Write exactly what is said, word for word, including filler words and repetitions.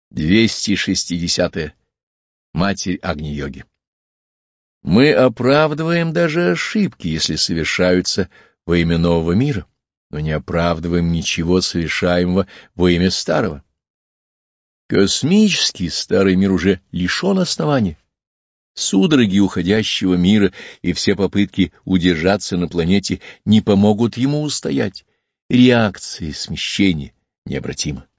двести шестидесятое. Матерь Агни-йоги. Мы оправдываем даже ошибки, если совершаются во имя нового мира, но не оправдываем ничего совершаемого во имя старого. Космический старый мир уже лишен основания. Судороги уходящего мира и все попытки удержаться на планете не помогут ему устоять. Реакция смещения необратима.